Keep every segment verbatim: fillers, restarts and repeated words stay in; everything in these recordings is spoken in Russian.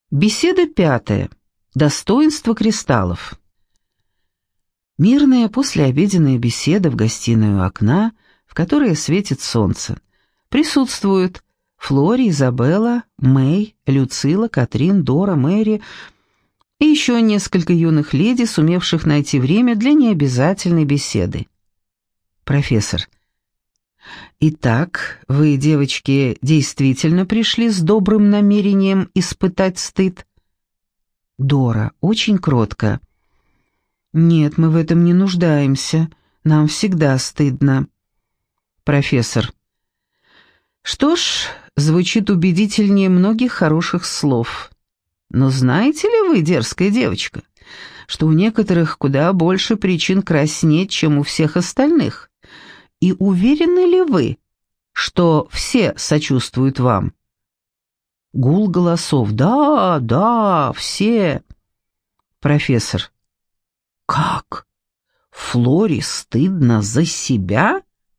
Беседа пятая. Достоинство кристаллов. Мирная послеобеденная беседа в гостиной у окна, в которой светит солнце. Присутствуют Флори, Изабелла, Мэй, Люцила, Катрин, Дора, Мэри и еще несколько юных леди, сумевших найти время для необязательной беседы. Профессор. Итак, вы, девочки, действительно пришли с добрым намерением испытать стыд? Дора, очень кротко. Нет, мы в этом не нуждаемся. Нам всегда стыдно. Профессор. Что ж, звучит убедительнее многих хороших слов. Но знаете ли вы, дерзкая девочка, что у некоторых куда больше причин краснеть, чем у всех остальных? И уверены ли вы, что все сочувствуют вам? Гул голосов. Да, да, все. Профессор. Как? Флори стыдно за себя?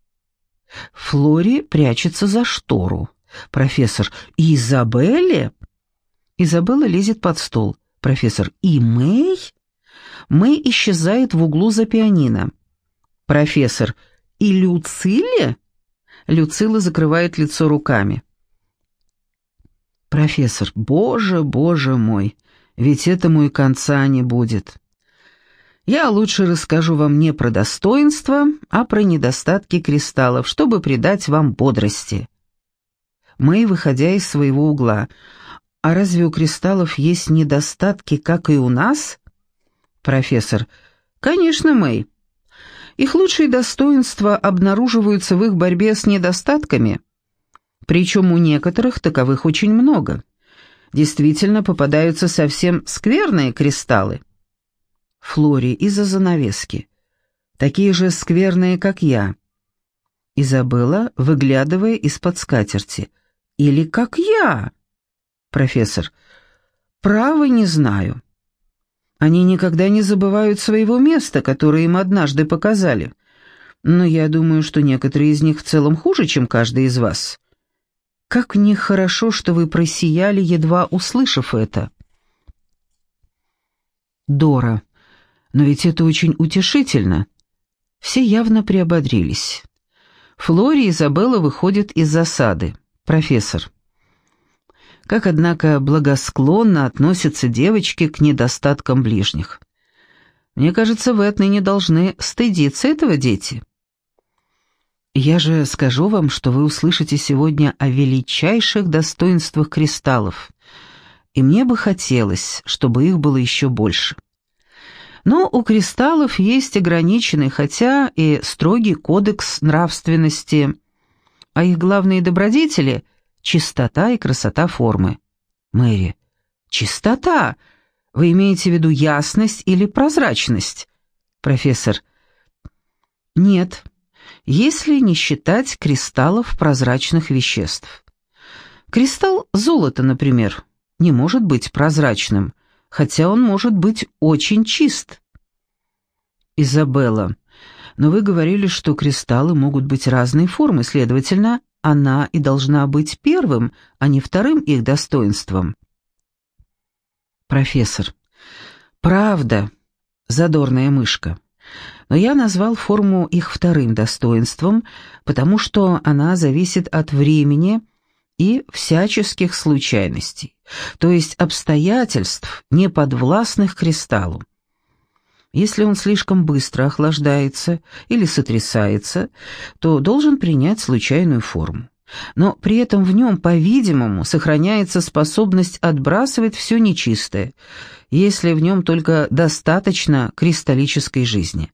Флори прячется за штору. Профессор. И Изабелле? Изабелла лезет под стол. Профессор. И Мэй? Мэй исчезает в углу за пианино. Профессор. И Люциле? Люцила закрывает лицо руками. Профессор. Боже, боже мой, ведь этому и конца не будет. Я лучше расскажу вам не про достоинства, а про недостатки кристаллов, чтобы придать вам бодрости. Мэй, выходя из своего угла. А разве у кристаллов есть недостатки, как и у нас? Профессор. Конечно, Мэй. Их лучшие достоинства обнаруживаются в их борьбе с недостатками. Причем у некоторых таковых очень много. Действительно попадаются совсем скверные кристаллы. Флори из-за занавески. Такие же скверные, как я. Изабелла, выглядывая из-под скатерти. Или как я. Профессор. Право не знаю. Они никогда не забывают своего места, которое им однажды показали. Но я думаю, что некоторые из них в целом хуже, чем каждый из вас. Как нехорошо, что вы просияли, едва услышав это. Дора. Но ведь это очень утешительно. Все явно приободрились. Флори и Изабелла выходят из засады. Профессор. Как, однако, благосклонно относятся девочки к недостаткам ближних. Мне кажется, вы отныне должны стыдиться этого, дети. Я же скажу вам, что вы услышите сегодня о величайших достоинствах кристаллов, и мне бы хотелось, чтобы их было еще больше. Но у кристаллов есть ограниченный, хотя и строгий кодекс нравственности, а их главные добродетели — чистота и красота формы. Мэри. Чистота? Вы имеете в виду ясность или прозрачность? Профессор. Нет, если не считать кристаллов прозрачных веществ. Кристалл золота, например, не может быть прозрачным, хотя он может быть очень чист. Изабелла. Но вы говорили, что кристаллы могут быть разной формы, следовательно, она и должна быть первым, а не вторым их достоинством. Профессор. Правда, задорная мышка. Но я назвал форму их вторым достоинством, потому что она зависит от времени и всяческих случайностей, то есть обстоятельств, не подвластных кристаллу. Если он слишком быстро охлаждается или сотрясается, то должен принять случайную форму. Но при этом в нем, по-видимому, сохраняется способность отбрасывать все нечистое, если в нем только достаточно кристаллической жизни.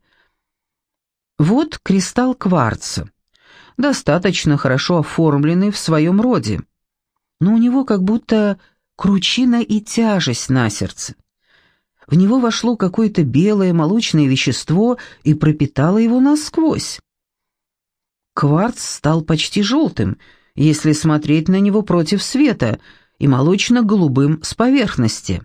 Вот кристалл кварца, достаточно хорошо оформленный в своем роде, но у него как будто кручина и тяжесть на сердце. В него вошло какое-то белое молочное вещество и пропитало его насквозь. Кварц стал почти желтым, если смотреть на него против света, и молочно-голубым с поверхности.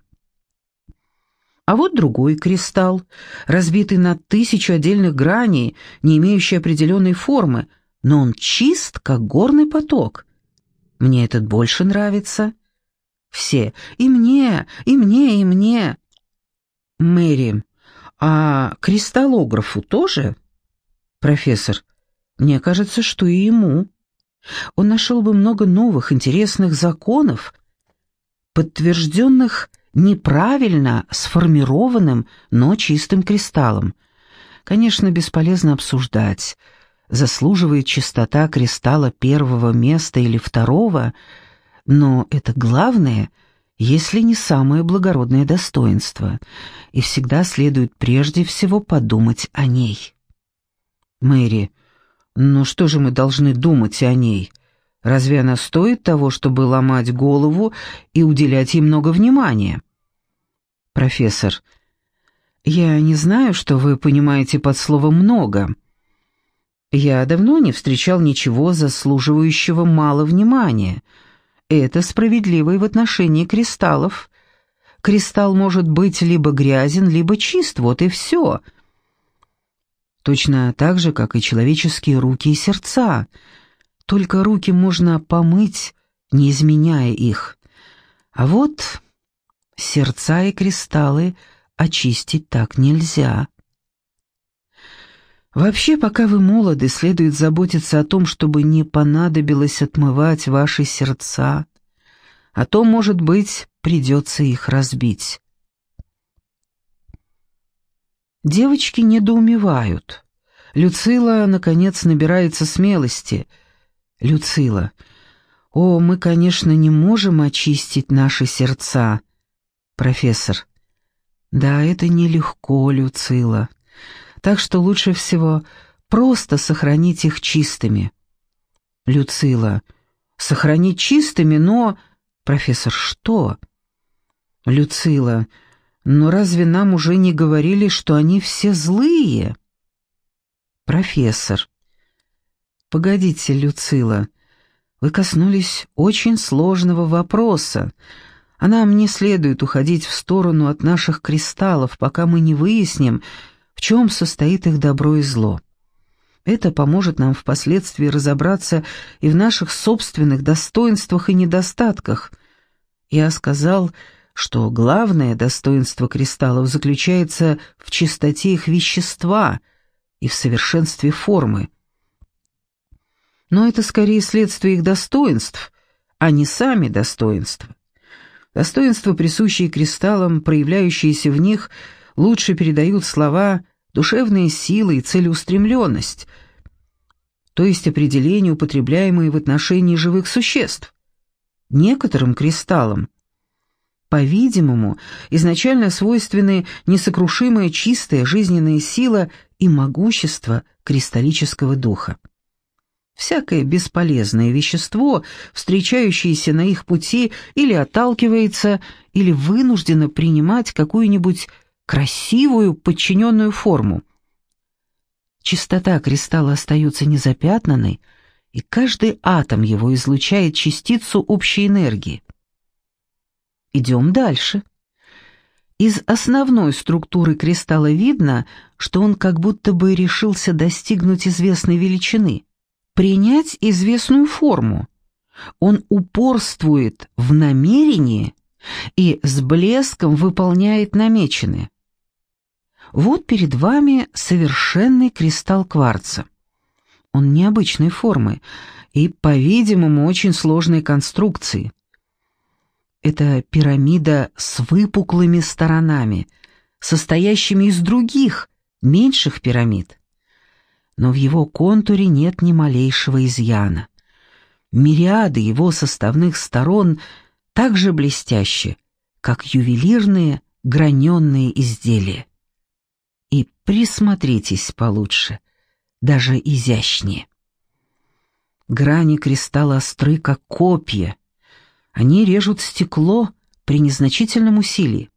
А вот другой кристалл, разбитый на тысячу отдельных граней, не имеющий определенной формы, но он чист, как горный поток. Мне этот больше нравится. Все. И мне, и мне, и мне. Мэри. А кристаллографу тоже? Профессор. Мне кажется, что и ему. Он нашел бы много новых интересных законов, подтвержденных неправильно сформированным, но чистым кристаллом. Конечно, бесполезно обсуждать, заслуживает чистота кристалла первого места или второго, но это главное, если не самое благородное достоинство, и всегда следует прежде всего подумать о ней. Мэри, ну что же мы должны думать о ней? Разве она стоит того, чтобы ломать голову и уделять ей много внимания? Профессор, я не знаю, что вы понимаете под словом «много». Я давно не встречал ничего заслуживающего мало внимания. Это справедливо и в отношении кристаллов. Кристалл может быть либо грязен, либо чист, вот и все. Точно так же, как и человеческие руки и сердца. Только руки можно помыть, не изменяя их. А вот сердца и кристаллы очистить так нельзя. Вообще, пока вы молоды, следует заботиться о том, чтобы не понадобилось отмывать ваши сердца, а то, может быть, придется их разбить. Девочки недоумевают. Люцила, наконец, набирается смелости. Люцила. О, мы, конечно, не можем очистить наши сердца. Профессор. Да, это нелегко, Люцила. Так что лучше всего просто сохранить их чистыми. Люцила. Сохранить чистыми, но... Профессор, что? Люцила. Но разве нам уже не говорили, что они все злые? Профессор. Погодите, Люцила. Вы коснулись очень сложного вопроса, а нам не следует уходить в сторону от наших кристаллов, пока мы не выясним, в чем состоит их добро и зло. Это поможет нам впоследствии разобраться и в наших собственных достоинствах и недостатках. Я сказал, что главное достоинство кристаллов заключается в чистоте их вещества и в совершенстве формы. Но это скорее следствие их достоинств, а не сами достоинства. Достоинства, присущие кристаллам, проявляющиеся в них, лучше передают слова «душевные силы» и «целеустремленность», то есть определения, употребляемые в отношении живых существ. Некоторым кристаллам, по-видимому, изначально свойственны несокрушимая чистая жизненная сила и могущество кристаллического духа. Всякое бесполезное вещество, встречающееся на их пути, или отталкивается, или вынуждено принимать какую-нибудь красивую подчиненную форму. Чистота кристалла остается незапятнанной, и каждый атом его излучает частицу общей энергии. Идем дальше. Из основной структуры кристалла видно, что он как будто бы решился достигнуть известной величины, принять известную форму. Он упорствует в намерении и с блеском выполняет намеченное. Вот перед вами совершенный кристалл кварца. Он необычной формы и, по-видимому, очень сложной конструкции. Это пирамида с выпуклыми сторонами, состоящими из других, меньших пирамид. Но в его контуре нет ни малейшего изъяна. Мириады его составных сторон так же блестящи, как ювелирные граненные изделия. И присмотритесь получше, даже изящнее. Грани кристалла остры, как копья. Они режут стекло при незначительном усилии.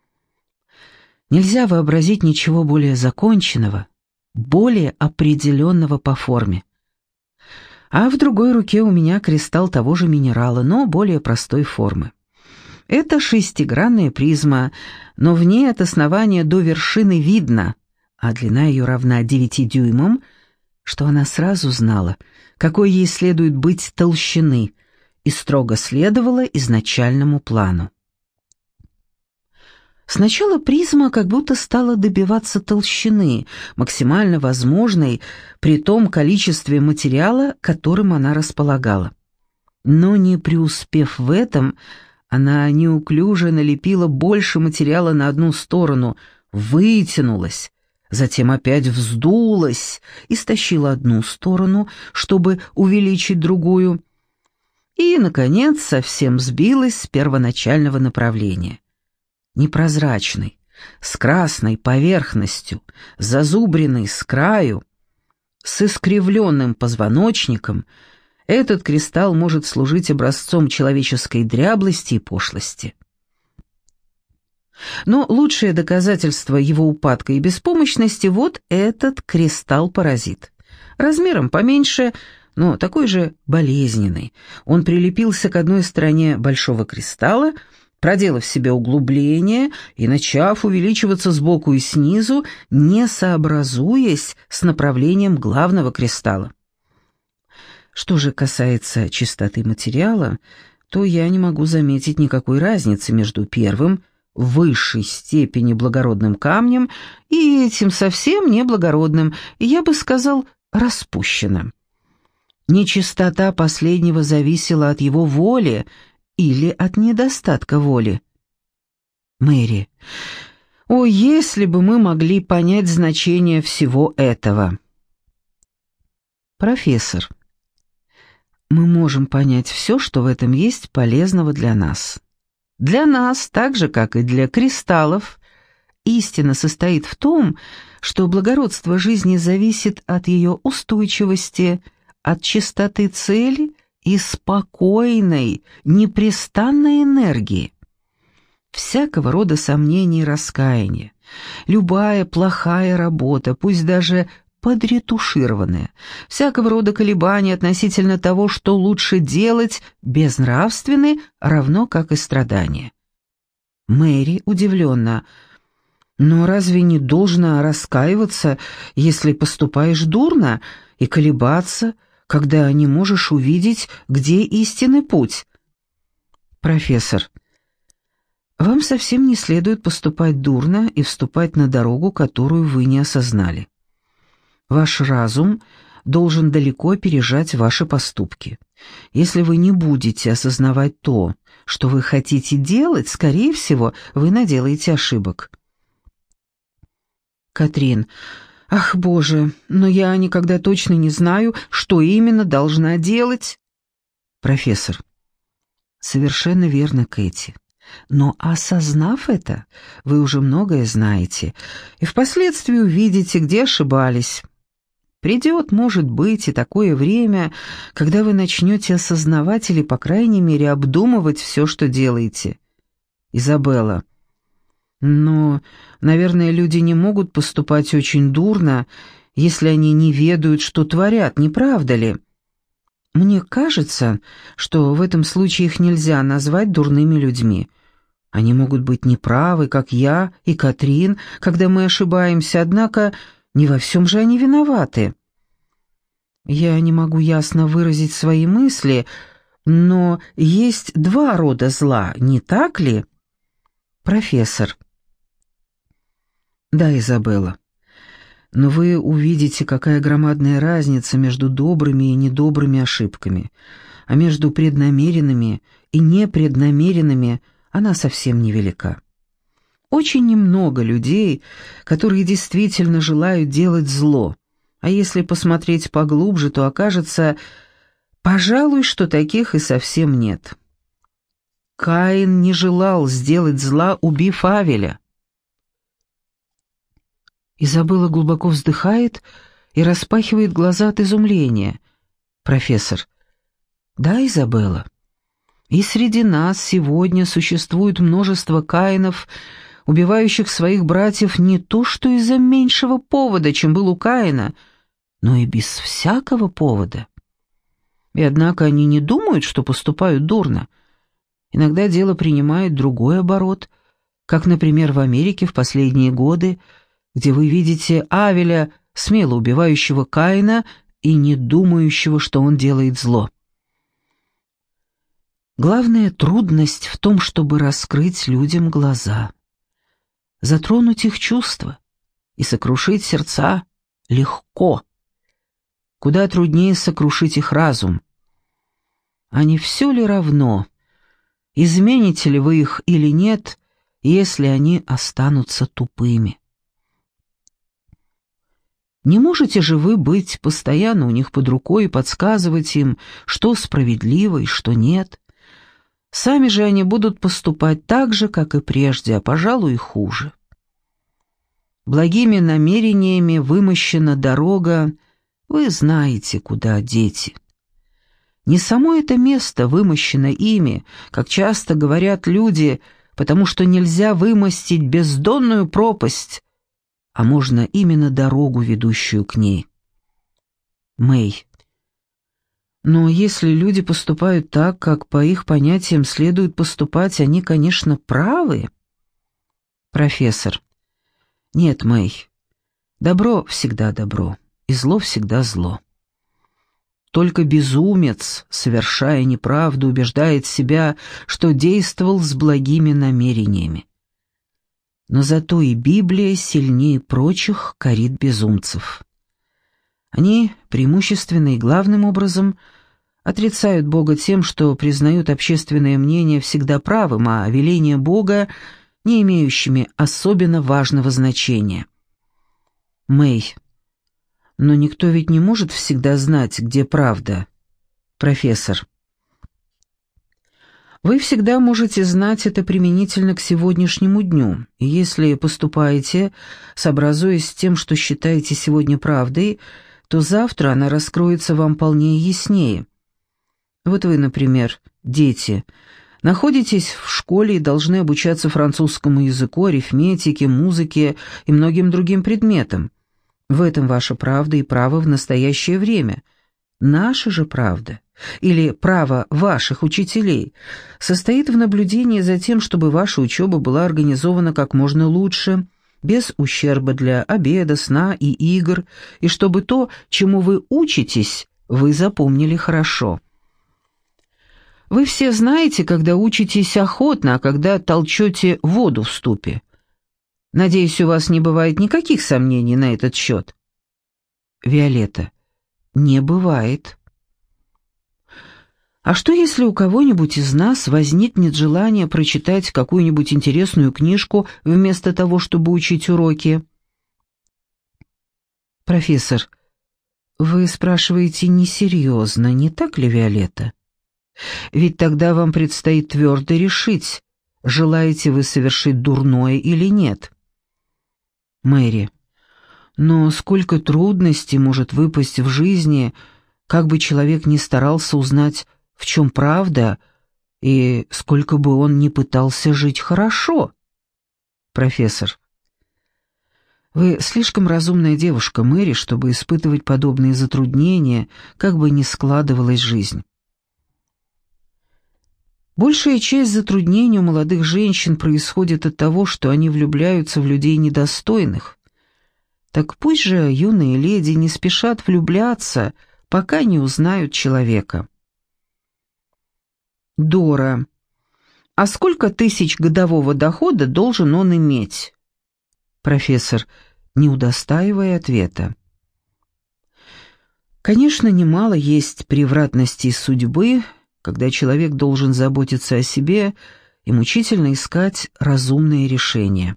Нельзя вообразить ничего более законченного, более определенного по форме. А в другой руке у меня кристалл того же минерала, но более простой формы. Это шестигранная призма, но в ней от основания до вершины видно, а длина ее равна девяти дюймам, что она сразу знала, какой ей следует быть толщины, и строго следовала изначальному плану. Сначала призма как будто стала добиваться толщины, максимально возможной при том количестве материала, которым она располагала. Но не преуспев в этом, она неуклюже налепила больше материала на одну сторону, вытянулась, затем опять вздулась и стащила одну сторону, чтобы увеличить другую, и, наконец, совсем сбилась с первоначального направления. Непрозрачный, с красной поверхностью, зазубренный с краю, с искривленным позвоночником, этот кристалл может служить образцом человеческой дряблости и пошлости. Но лучшее доказательство его упадка и беспомощности — вот этот кристалл-паразит. Размером поменьше, но такой же болезненный. Он прилепился к одной стороне большого кристалла, проделав себе углубление и начав увеличиваться сбоку и снизу, не сообразуясь с направлением главного кристалла. Что же касается чистоты материала, то я не могу заметить никакой разницы между первым, в высшей степени благородным камнем, и этим совсем неблагородным, и, я бы сказал, распущенным. Нечистота последнего зависела от его воли или от недостатка воли. Мэри, о, если бы мы могли понять значение всего этого! Профессор, мы можем понять все, что в этом есть полезного для нас. Для нас, так же, как и для кристаллов, истина состоит в том, что благородство жизни зависит от ее устойчивости, от чистоты цели и спокойной, непрестанной энергии. Всякого рода сомнения и раскаяния, любая плохая работа, пусть даже подретушированная, всякого рода колебания относительно того, что лучше делать, безнравственны, равно как и страдания. Мэри удивленно: «Но разве не должно раскаиваться, если поступаешь дурно, и колебаться, когда не можешь увидеть, где истинный путь?» Профессор, вам совсем не следует поступать дурно и вступать на дорогу, которую вы не осознали. Ваш разум должен далеко опережать ваши поступки. Если вы не будете осознавать то, что вы хотите делать, скорее всего, вы наделаете ошибок. Катрин, ах, Боже, но я никогда точно не знаю, что именно должна делать. Профессор, совершенно верно, Кэти. Но осознав это, вы уже многое знаете, и впоследствии увидите, где ошибались. Придет, может быть, и такое время, когда вы начнете осознавать или, по крайней мере, обдумывать все, что делаете. Изабелла. Но, наверное, люди не могут поступать очень дурно, если они не ведают, что творят, не правда ли? Мне кажется, что в этом случае их нельзя назвать дурными людьми. Они могут быть неправы, как я и Катрин, когда мы ошибаемся, однако не во всем же они виноваты. Я не могу ясно выразить свои мысли, но есть два рода зла, не так ли? Профессор. Да, Изабелла. Но вы увидите, какая громадная разница между добрыми и недобрыми ошибками, а между преднамеренными и непреднамеренными она совсем невелика. Очень немного людей, которые действительно желают делать зло, а если посмотреть поглубже, то окажется, пожалуй, что таких и совсем нет. Каин не желал сделать зла, убив Авеля. Изабелла глубоко вздыхает и распахивает глаза от изумления. Профессор. Да, Изабелла. И среди нас сегодня существует множество Каинов, убивающих своих братьев не то что из-за меньшего повода, чем был у Каина, но и без всякого повода. И однако они не думают, что поступают дурно. Иногда дело принимает другой оборот, как, например, в Америке в последние годы, где вы видите Авеля, смело убивающего Каина и не думающего, что он делает зло. Главная трудность в том, чтобы раскрыть людям глаза, затронуть их чувства и сокрушить сердца легко. Куда труднее сокрушить их разум. А не все ли равно, измените ли вы их или нет, если они останутся тупыми? Не можете же вы быть постоянно у них под рукой и подсказывать им, что справедливо и что нет. Сами же они будут поступать так же, как и прежде, а, пожалуй, и хуже. Благими намерениями вымощена дорога, вы знаете, куда, дети. Не само это место вымощено ими, как часто говорят люди, потому что нельзя вымостить бездонную пропасть, а можно именно дорогу, ведущую к ней. Мэй. Но если люди поступают так, как по их понятиям следует поступать, они, конечно, правы. Профессор. Нет, Мэй. Добро всегда добро, и зло всегда зло. Только безумец, совершая неправду, убеждает себя, что действовал с благими намерениями. Но зато и Библия сильнее прочих корит безумцев. Они преимущественно и главным образом отрицают Бога тем, что признают общественное мнение всегда правым, а веления Бога не имеющими особенно важного значения. Мэй. Но никто ведь не может всегда знать, где правда. Профессор. Вы всегда можете знать это применительно к сегодняшнему дню, и если поступаете, сообразуясь с тем, что считаете сегодня правдой, то завтра она раскроется вам полнее и яснее. Вот вы, например, дети, находитесь в школе и должны обучаться французскому языку, арифметике, музыке и многим другим предметам. В этом ваша правда и право в настоящее время. Наша же правда, или право ваших учителей, состоит в наблюдении за тем, чтобы ваша учеба была организована как можно лучше, без ущерба для обеда, сна и игр, и чтобы то, чему вы учитесь, вы запомнили хорошо. Вы все знаете, когда учитесь охотно, а когда толчете воду в ступе. Надеюсь, у вас не бывает никаких сомнений на этот счет. Виолетта. Не бывает. А что, если у кого-нибудь из нас возникнет желание прочитать какую-нибудь интересную книжку вместо того, чтобы учить уроки? Профессор, вы спрашиваете несерьезно, не так ли, Виолетта? Ведь тогда вам предстоит твердо решить, желаете вы совершить дурное или нет. Мэри. Но сколько трудностей может выпасть в жизни, как бы человек ни старался узнать, в чем правда, и сколько бы он ни пытался жить хорошо. Профессор. Вы слишком разумная девушка, Мэри, чтобы испытывать подобные затруднения, как бы ни складывалась жизнь. Большая часть затруднений у молодых женщин происходит от того, что они влюбляются в людей недостойных. Так пусть же юные леди не спешат влюбляться, пока не узнают человека. Дора. А сколько тысяч годового дохода должен он иметь? Профессор, не удостаивая ответа. Конечно, немало есть превратностей судьбы, когда человек должен заботиться о себе и мучительно искать разумные решения.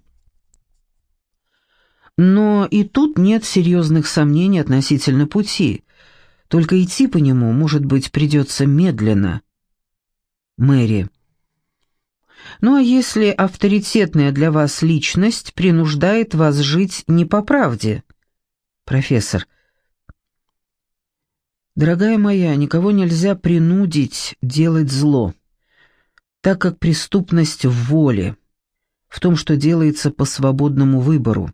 Но и тут нет серьезных сомнений относительно пути, только идти по нему, может быть, придется медленно. Мэри. Ну а если авторитетная для вас личность принуждает вас жить не по правде? Профессор. Дорогая моя, никого нельзя принудить делать зло, так как преступность в воле, в том, что делается по свободному выбору.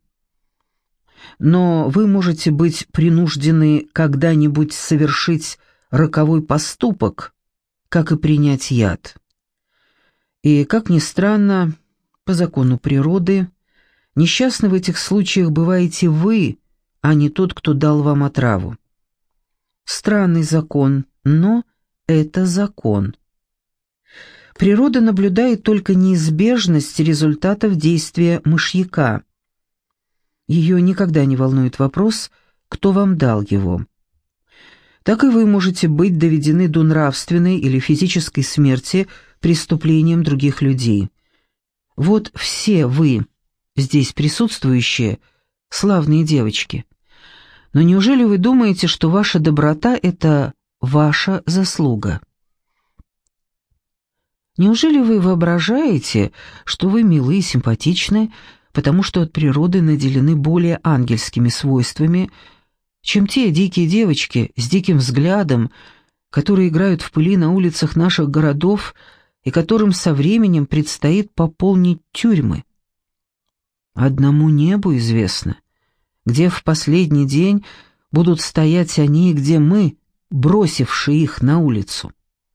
Но вы можете быть принуждены когда-нибудь совершить роковой поступок, как и принять яд. И, как ни странно, по закону природы, несчастны в этих случаях бываете вы, а не тот, кто дал вам отраву. Странный закон, но это закон. Природа наблюдает только неизбежность результатов действия мышьяка. Ее никогда не волнует вопрос, кто вам дал его. Так и вы можете быть доведены до нравственной или физической смерти преступлением других людей. Вот все вы, здесь присутствующие, славные девочки. Но неужели вы думаете, что ваша доброта — это ваша заслуга? Неужели вы воображаете, что вы милы и симпатичны, потому что от природы наделены более ангельскими свойствами, чем те дикие девочки с диким взглядом, которые играют в пыли на улицах наших городов и которым со временем предстоит пополнить тюрьмы? Одному небу известно, где в последний день будут стоять они и где мы, бросившие их на улицу.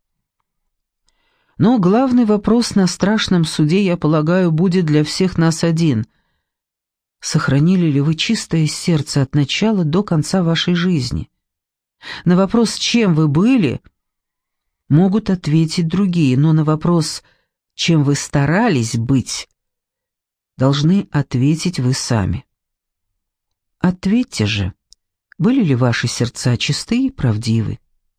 Но главный вопрос на страшном суде, я полагаю, будет для всех нас один. Сохранили ли вы чистое сердце от начала до конца вашей жизни? На вопрос, чем вы были, могут ответить другие, но на вопрос, чем вы старались быть, должны ответить вы сами. Ответьте же, были ли ваши сердца чисты и правдивы?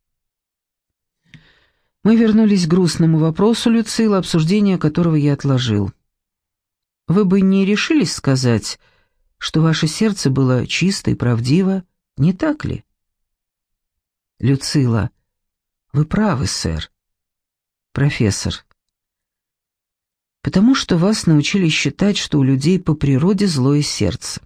Мы вернулись к грустному вопросу, Люцила, обсуждение которого я отложил. Вы бы не решились сказать, что ваше сердце было чисто и правдиво, не так ли? Люцила: вы правы, сэр. Профессор: потому что вас научили считать, что у людей по природе злое сердце.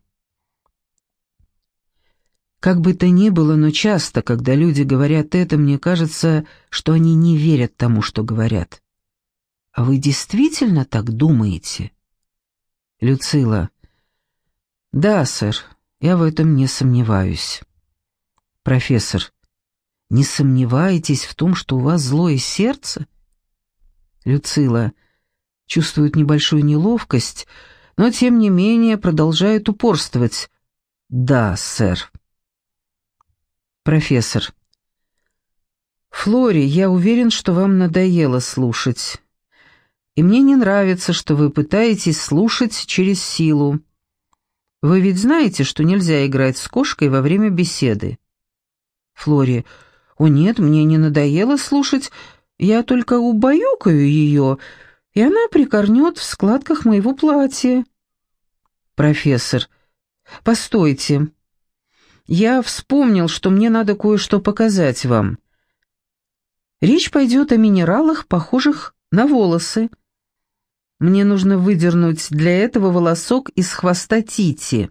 Как бы то ни было, но часто, когда люди говорят это, мне кажется, что они не верят тому, что говорят. А вы действительно так думаете? Люцила: да, сэр, я в этом не сомневаюсь. Профессор: не сомневаетесь в том, что у вас злое сердце? Люцила чувствует небольшую неловкость, но тем не менее продолжает упорствовать. Да, сэр. Профессор: Флори, я уверен, что вам надоело слушать. И мне не нравится, что вы пытаетесь слушать через силу. Вы ведь знаете, что нельзя играть с кошкой во время беседы? Флори: о нет, мне не надоело слушать, я только убаюкаю ее, и она прикорнет в складках моего платья. Профессор: постойте. Я вспомнил, что мне надо кое-что показать вам. Речь пойдет о минералах, похожих на волосы. Мне нужно выдернуть для этого волосок из хвоста Тити.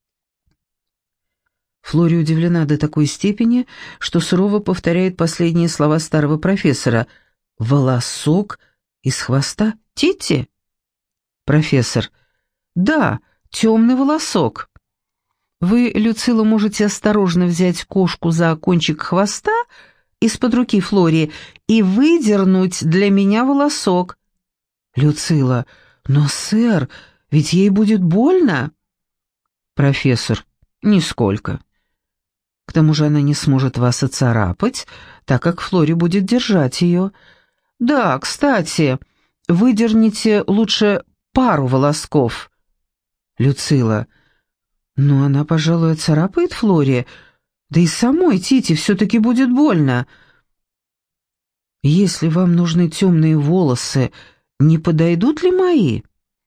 Флори удивлена до такой степени, что сурово повторяет последние слова старого профессора. «Волосок из хвоста Тити?» Профессор: да, темный волосок. Вы, Люцила, можете осторожно взять кошку за кончик хвоста из-под руки Флори и выдернуть для меня волосок. Люцила: но, сэр, ведь ей будет больно. Профессор: нисколько. К тому же она не сможет вас оцарапать, так как Флори будет держать ее. Да, кстати, выдерните лучше пару волосков. Люцила: но она, пожалуй, оцарапает Флори, да и самой Тити все-таки будет больно. Если вам нужны темные волосы, не подойдут ли мои?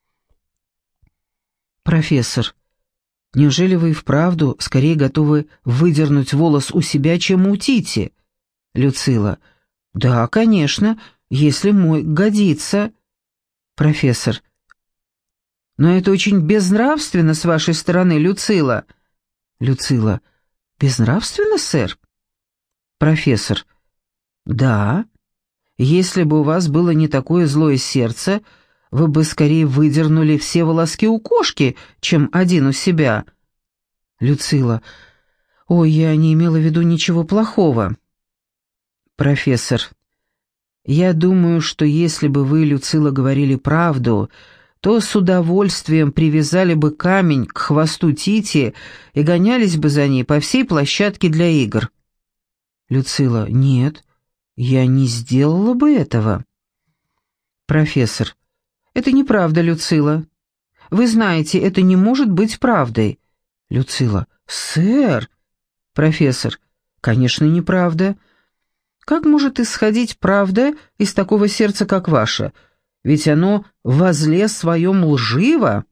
Профессор: неужели вы и вправду скорее готовы выдернуть волос у себя, чем у Тити? Люцила: да, конечно, если мой годится. Профессор: но это очень безнравственно с вашей стороны, Люцила. Люцила: безнравственно, сэр? Профессор: да. Если бы у вас было не такое злое сердце, вы бы скорее выдернули все волоски у кошки, чем один у себя. Люцила: ой, я не имела в виду ничего плохого. Профессор: я думаю, что если бы вы, Люцила, говорили правду, то с удовольствием привязали бы камень к хвосту Тити и гонялись бы за ней по всей площадке для игр. Люцила: нет, я не сделала бы этого. Профессор. Это неправда, Люцила. Вы знаете, это не может быть правдой. Люцила. Сэр. Профессор. Конечно, неправда. Как может исходить правда из такого сердца, как ваше? Ведь оно во зле своем лживо.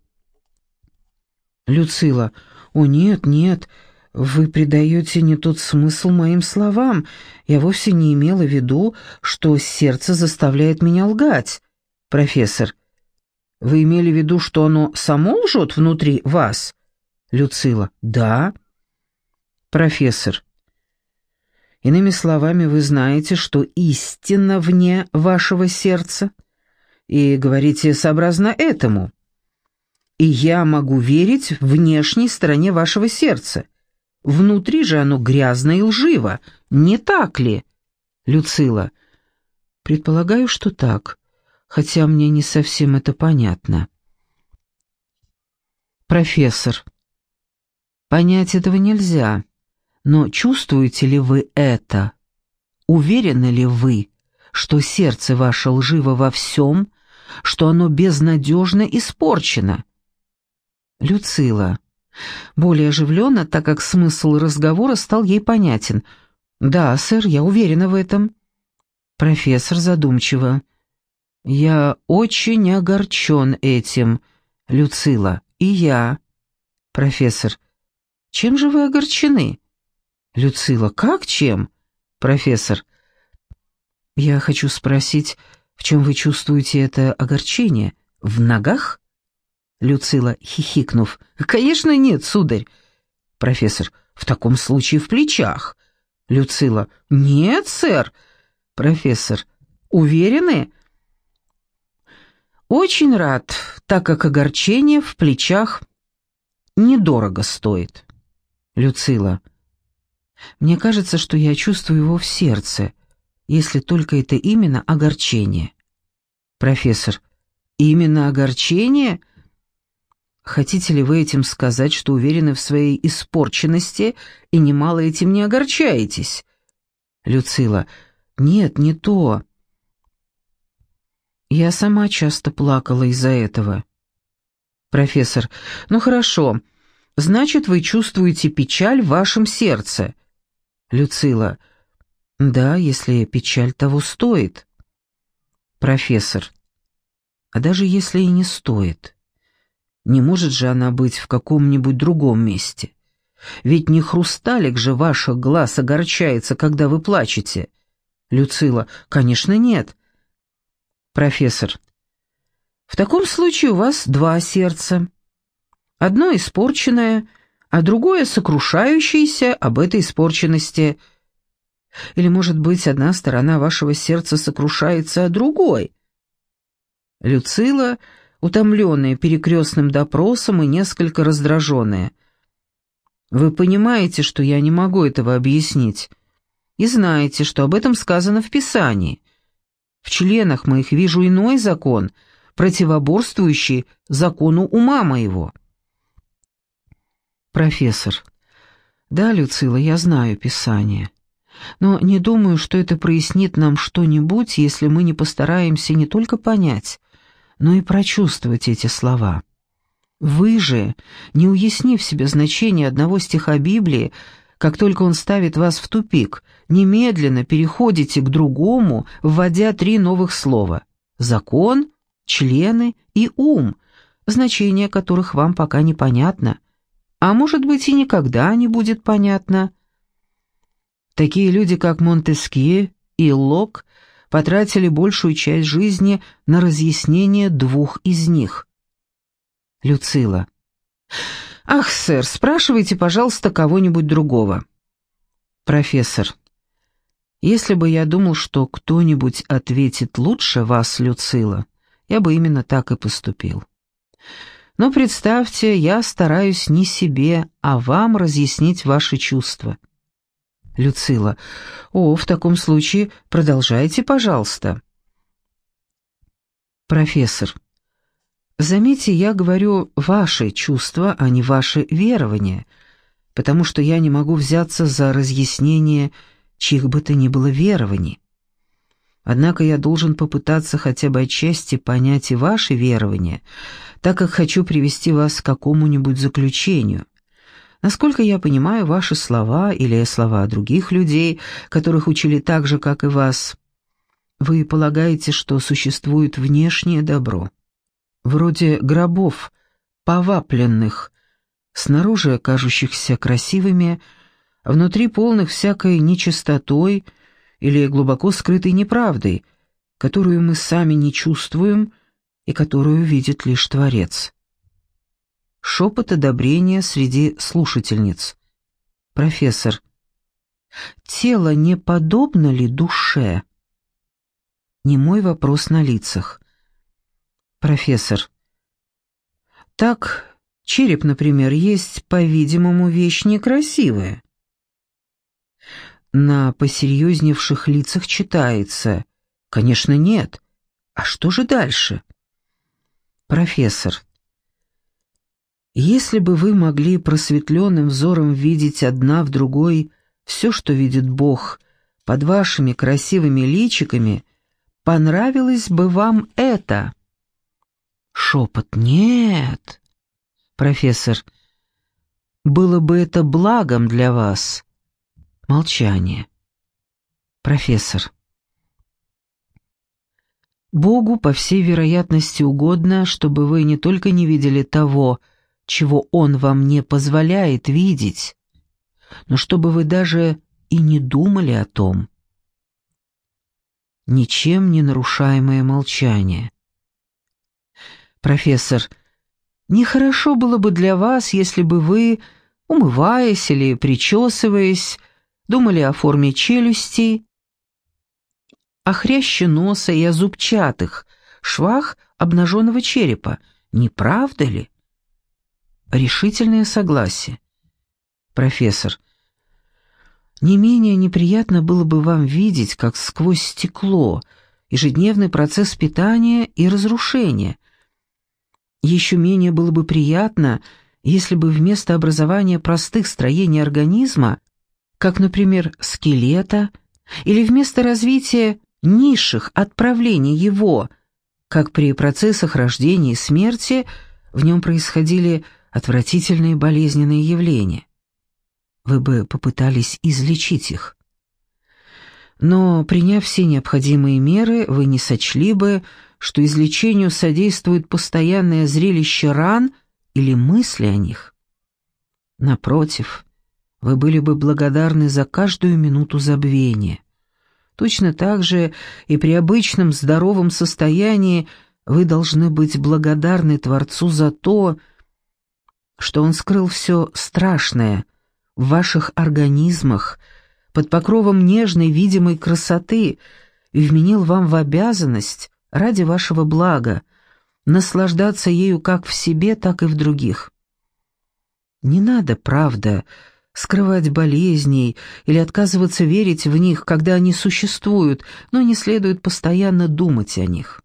Люцила. О, нет, нет, вы придаете не тот смысл моим словам. Я вовсе не имела в виду, что сердце заставляет меня лгать. Профессор. Вы имели в виду, что оно само лжет внутри вас? Люцила. Да. Профессор. Иными словами, вы знаете, что истина вне вашего сердца, и говорите сообразно этому. И я могу верить внешней стороне вашего сердца. Внутри же оно грязно и лживо, не так ли? Люцила. Предполагаю, что так, хотя мне не совсем это понятно. Профессор. Понять этого нельзя. Но чувствуете ли вы это? Уверены ли вы, что сердце ваше лживо во всем, что оно безнадежно испорчено? Люцила. Более оживленно, так как смысл разговора стал ей понятен. Да, сэр, я уверена в этом. Профессор задумчиво. Я очень огорчен этим, Люцила, и я. Профессор. Чем же вы огорчены? Люцила. Как чем? Профессор. Я хочу спросить, в чем вы чувствуете это огорчение? В ногах? Люцила, хихикнув. Конечно, нет, сударь. Профессор. В таком случае в плечах. Люцила. Нет, сэр. Профессор. Уверены? Очень рад, так как огорчение в плечах недорого стоит. Люцила. Мне кажется, что я чувствую его в сердце, если только это именно огорчение. Профессор. Именно огорчение? Хотите ли вы этим сказать, что уверены в своей испорченности и немало этим не огорчаетесь? Люцила. Нет, не то. Я сама часто плакала из-за этого. Профессор. Ну хорошо. Значит, вы чувствуете печаль в вашем сердце. Люцила. Да, если печаль того стоит. Профессор. А даже если и не стоит, не может же она быть в каком-нибудь другом месте? Ведь не хрусталик же ваших глаз огорчается, когда вы плачете. Люцила. Конечно, нет. Профессор. В таком случае у вас два сердца. Одно испорченное, а другое сокрушающееся об этой испорченности. Или, может быть, одна сторона вашего сердца сокрушается о другой? Люцила, утомленная перекрестным допросом и несколько раздраженная. Вы понимаете, что я не могу этого объяснить, и знаете, что об этом сказано в Писании. В членах моих вижу иной закон, противоборствующий закону ума моего. Профессор. Да, Люцила, я знаю Писание. Но не думаю, что это прояснит нам что-нибудь, если мы не постараемся не только понять, но и прочувствовать эти слова. Вы же, не уяснив себе значение одного стиха Библии, как только он ставит вас в тупик, немедленно переходите к другому, вводя три новых слова: закон, члены и ум, значение которых вам пока непонятно, а может быть и никогда не будет понятно. Такие люди, как Монтескье и Лок, потратили большую часть жизни на разъяснение двух из них. Люцила. Ах, сэр, спрашивайте, пожалуйста, кого-нибудь другого. Профессор. Если бы я думал, что кто-нибудь ответит лучше вас, Люцила, я бы именно так и поступил. Но представьте, я стараюсь не себе, а вам разъяснить ваши чувства. Люцила. О, в таком случае продолжайте, пожалуйста. Профессор. Заметьте, я говорю ваши чувства, а не ваши верования, потому что я не могу взяться за разъяснение чьих бы то ни было верований. Однако я должен попытаться хотя бы отчасти понять и ваши верования, так как хочу привести вас к какому-нибудь заключению. Насколько я понимаю ваши слова или слова других людей, которых учили так же, как и вас, вы полагаете, что существует внешнее добро, вроде гробов, повапленных, снаружи кажущихся красивыми, а внутри полных всякой нечистотой или глубоко скрытой неправдой, которую мы сами не чувствуем и которую видит лишь Творец. Шепот одобрения среди слушательниц. Профессор. Тело не подобно ли душе? Немой вопрос на лицах. Профессор. Так, череп, например, есть, по-видимому, вещь некрасивая. На посерьезневших лицах читается: конечно, нет. А что же дальше? Профессор. Если бы вы могли просветленным взором видеть одна в другой все, что видит Бог, под вашими красивыми личиками, понравилось бы вам это? Шепот. Нет. Профессор. Было бы это благом для вас? Молчание. Профессор. Богу, по всей вероятности, угодно, чтобы вы не только не видели того, чего Он вам не позволяет видеть, но чтобы вы даже и не думали о том. Ничем не нарушаемое молчание. Профессор, нехорошо было бы для вас, если бы вы, умываясь или причесываясь, думали о форме челюстей, о хряще носа и о зубчатых швах обнаженного черепа, не правда ли? Решительное согласие. Профессор. Не менее неприятно было бы вам видеть, как сквозь стекло, ежедневный процесс питания и разрушения. Еще менее было бы приятно, если бы вместо образования простых строений организма, как, например, скелета, или вместо развития низших отправлений его, как при процессах рождения и смерти, в нем происходили отвратительные болезненные явления. Вы бы попытались излечить их. Но, приняв все необходимые меры, вы не сочли бы, что излечению содействует постоянное зрелище ран или мысли о них. Напротив, вы были бы благодарны за каждую минуту забвения. Точно так же и при обычном здоровом состоянии вы должны быть благодарны Творцу за то, что Он скрыл все страшное в ваших организмах под покровом нежной видимой красоты и вменил вам в обязанность ради вашего блага наслаждаться ею как в себе, так и в других. Не надо, правда, скрывать болезней или отказываться верить в них, когда они существуют, но не следует постоянно думать о них.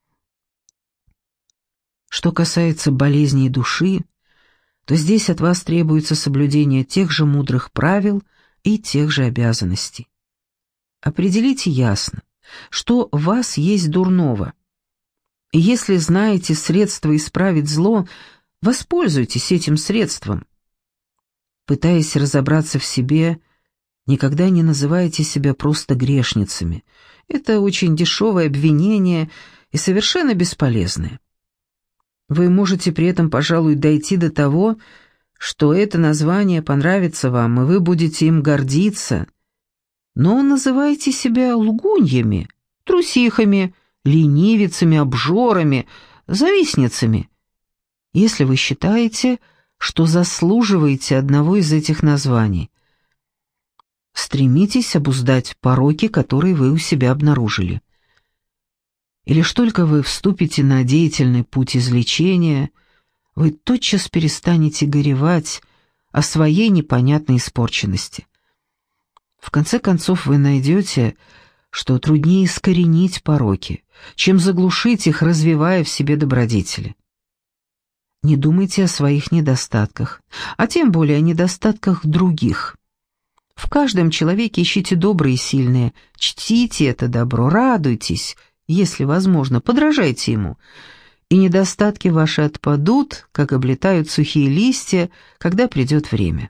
Что касается болезней души, то здесь от вас требуется соблюдение тех же мудрых правил и тех же обязанностей. Определите ясно, что в вас есть дурного. И если знаете средства исправить зло, воспользуйтесь этим средством. Пытаясь разобраться в себе, никогда не называйте себя просто грешницами. Это очень дешевое обвинение и совершенно бесполезное. Вы можете при этом, пожалуй, дойти до того, что это название понравится вам, и вы будете им гордиться. Но называйте себя лгуньями, трусихами, ленивицами, обжорами, завистницами, если вы считаете, что заслуживаете одного из этих названий. Стремитесь обуздать пороки, которые вы у себя обнаружили. И лишь только вы вступите на деятельный путь излечения, вы тотчас перестанете горевать о своей непонятной испорченности. В конце концов вы найдете, что труднее искоренить пороки, чем заглушить их, развивая в себе добродетели. Не думайте о своих недостатках, а тем более о недостатках других. В каждом человеке ищите доброе и сильное, чтите это добро, радуйтесь, если возможно, подражайте ему, и недостатки ваши отпадут, как облетают сухие листья, когда придет время.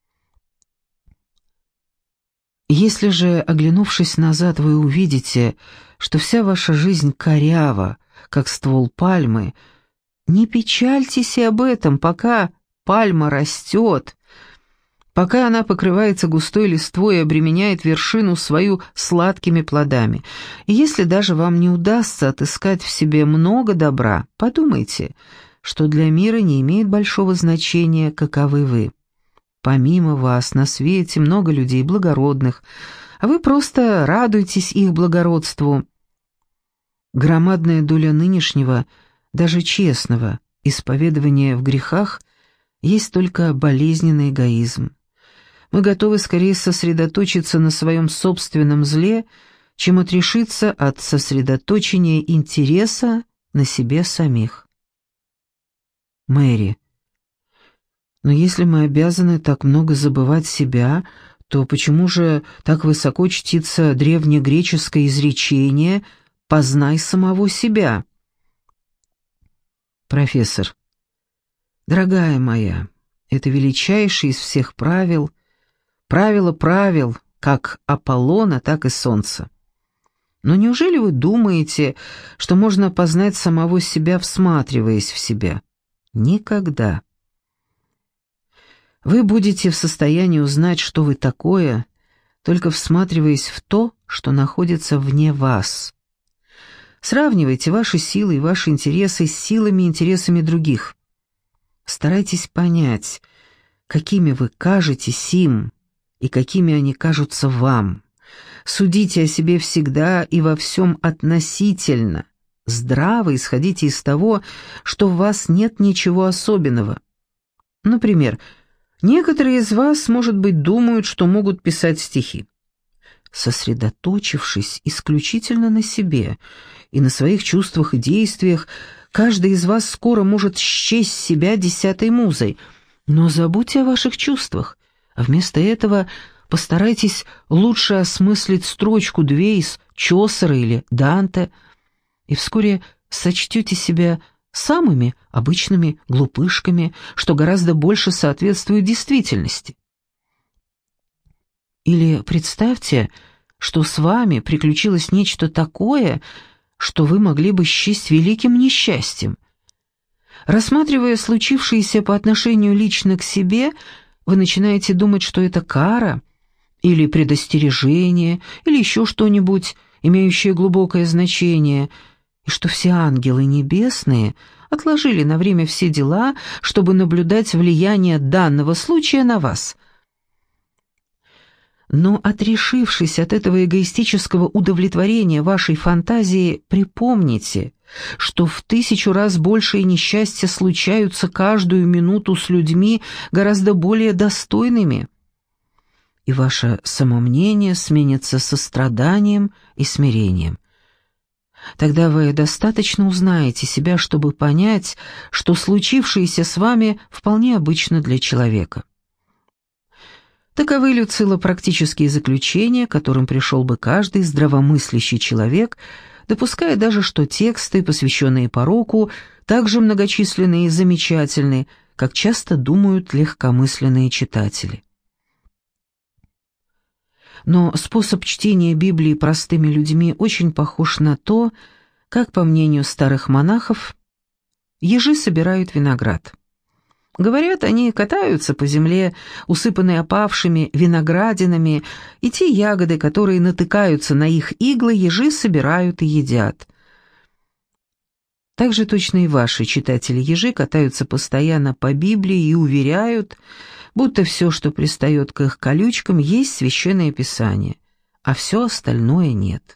Если же, оглянувшись назад, вы увидите, что вся ваша жизнь корява, как ствол пальмы, не печальтесь и об этом, пока пальма растет, пока она покрывается густой листвой и обременяет вершину свою сладкими плодами. И если даже вам не удастся отыскать в себе много добра, подумайте, что для мира не имеет большого значения, каковы вы. Помимо вас на свете много людей благородных, а вы просто радуетесь их благородству. Громадная доля нынешнего, даже честного, исповедования в грехах есть только болезненный эгоизм. Мы готовы скорее сосредоточиться на своем собственном зле, чем отрешиться от сосредоточения интереса на себе самих. Мэри. Но если мы обязаны так много забывать себя, то почему же так высоко чтится древнегреческое изречение «познай самого себя»? Профессор. Дорогая моя, это величайшее из всех правил, правило правил, как Аполлона, так и Солнца. Но неужели вы думаете, что можно познать самого себя, всматриваясь в себя? Никогда. Вы будете в состоянии узнать, что вы такое, только всматриваясь в то, что находится вне вас. Сравнивайте ваши силы и ваши интересы с силами и интересами других. Старайтесь понять, какими вы кажетесь им и какими они кажутся вам. Судите о себе всегда и во всем относительно. Здраво исходите из того, что в вас нет ничего особенного. Например, некоторые из вас, может быть, думают, что могут писать стихи. Сосредоточившись исключительно на себе и на своих чувствах и действиях, каждый из вас скоро может счесть себя десятой музой. Но забудьте о ваших чувствах, а вместо этого постарайтесь лучше осмыслить строчку-две из Чосера или Данте, и вскоре сочтете себя самыми обычными глупышками, что гораздо больше соответствует действительности. Или представьте, что с вами приключилось нечто такое, что вы могли бы счесть великим несчастьем. Рассматривая случившееся по отношению лично к себе, вы начинаете думать, что это кара, или предостережение, или еще что-нибудь, имеющее глубокое значение, и что все ангелы небесные отложили на время все дела, чтобы наблюдать влияние данного случая на вас. Но, отрешившись от этого эгоистического удовлетворения вашей фантазии, припомните, что в тысячу раз большие несчастья случаются каждую минуту с людьми гораздо более достойными, и ваше самомнение сменится состраданием и смирением. Тогда вы достаточно узнаете себя, чтобы понять, что случившееся с вами вполне обычно для человека. Таковы, Люцила, практические заключения, к которым пришел бы каждый здравомыслящий человек, допуская даже, что тексты, посвященные пороку, так же многочисленны и замечательны, как часто думают легкомысленные читатели. Но способ чтения Библии простыми людьми очень похож на то, как, по мнению старых монахов, ежи собирают виноград. Говорят, они катаются по земле, усыпанные опавшими виноградинами, и те ягоды, которые натыкаются на их иглы, ежи собирают и едят. Так же точно и ваши читатели-ежи катаются постоянно по Библии и уверяют, будто все, что пристает к их колючкам, есть священное писание, а все остальное нет.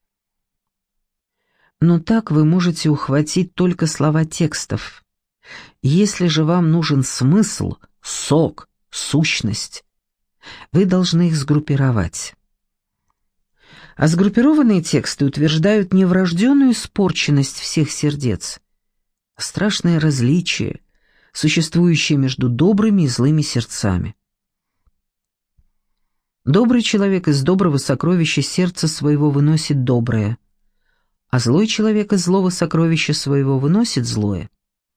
Но так вы можете ухватить только слова текстов. Если же вам нужен смысл, сок, сущность, вы должны их сгруппировать. А сгруппированные тексты утверждают не врожденную испорченность всех сердец, а страшное различие, существующее между добрыми и злыми сердцами. Добрый человек из доброго сокровища сердца своего выносит доброе, а злой человек из злого сокровища своего выносит злое.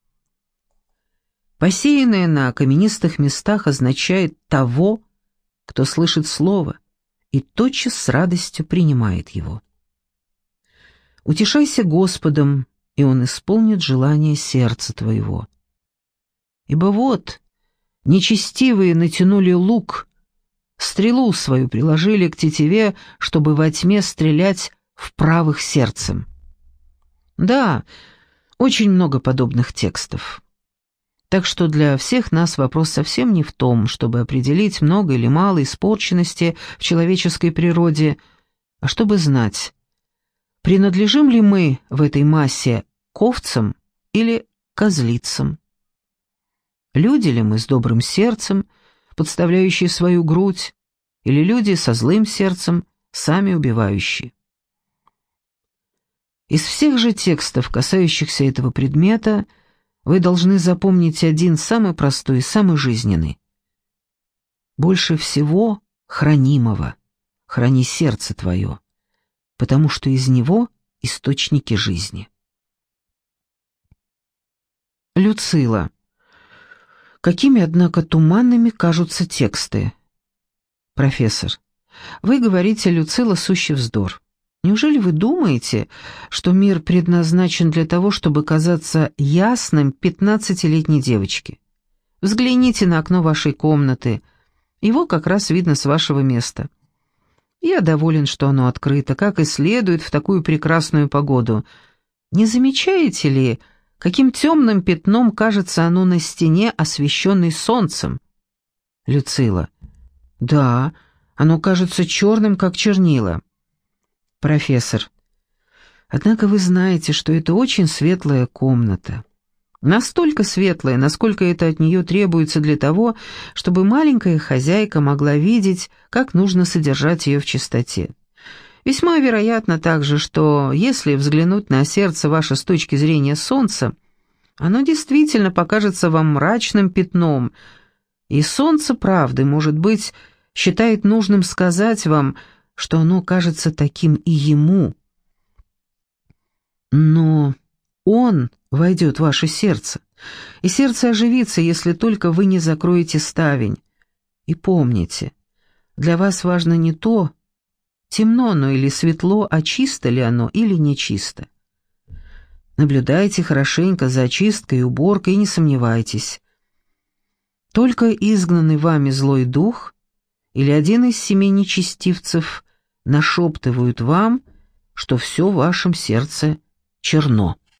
Посеянное на каменистых местах означает того, кто слышит слово и тотчас с радостью принимает его. Утешайся Господом, и Он исполнит желание сердца твоего. Ибо вот, нечестивые натянули лук, стрелу свою приложили к тетиве, чтобы во тьме стрелять в правых сердцем. Да, очень много подобных текстов. Так что для всех нас вопрос совсем не в том, чтобы определить много или мало испорченности в человеческой природе, а чтобы знать, принадлежим ли мы в этой массе к овцам или козлицам. Люди ли мы с добрым сердцем, подставляющие свою грудь, или люди со злым сердцем, сами убивающие. Из всех же текстов, касающихся этого предмета, вы должны запомнить один, самый простой и самый жизненный. Больше всего хранимого храни сердце твое, потому что из него источники жизни. Люцила. Какими, однако, туманными кажутся тексты. Профессор. Вы говорите, Люцила, сущий вздор. Неужели вы думаете, что мир предназначен для того, чтобы казаться ясным пятнадцатилетней девочке? Взгляните на окно вашей комнаты. Его как раз видно с вашего места. Я доволен, что оно открыто, как и следует в такую прекрасную погоду. Не замечаете ли, каким темным пятном кажется оно на стене, освещенной солнцем? Люцила. Да, оно кажется черным, как чернила. Профессор. Однако вы знаете, что это очень светлая комната. Настолько светлая, насколько это от нее требуется для того, чтобы маленькая хозяйка могла видеть, как нужно содержать ее в чистоте. Весьма вероятно также, что если взглянуть на сердце ваше с точки зрения солнца, оно действительно покажется вам мрачным пятном, и солнце правды, может быть, считает нужным сказать вам, что оно кажется таким и ему. Но он войдет в ваше сердце, и сердце оживится, если только вы не закроете ставень. И помните, для вас важно не то, темно оно или светло, а чисто ли оно или нечисто. Наблюдайте хорошенько за очисткой и уборкой и не сомневайтесь. Только изгнанный вами злой дух или один из семи нечестивцев нашептывают вам, что все в вашем сердце черно.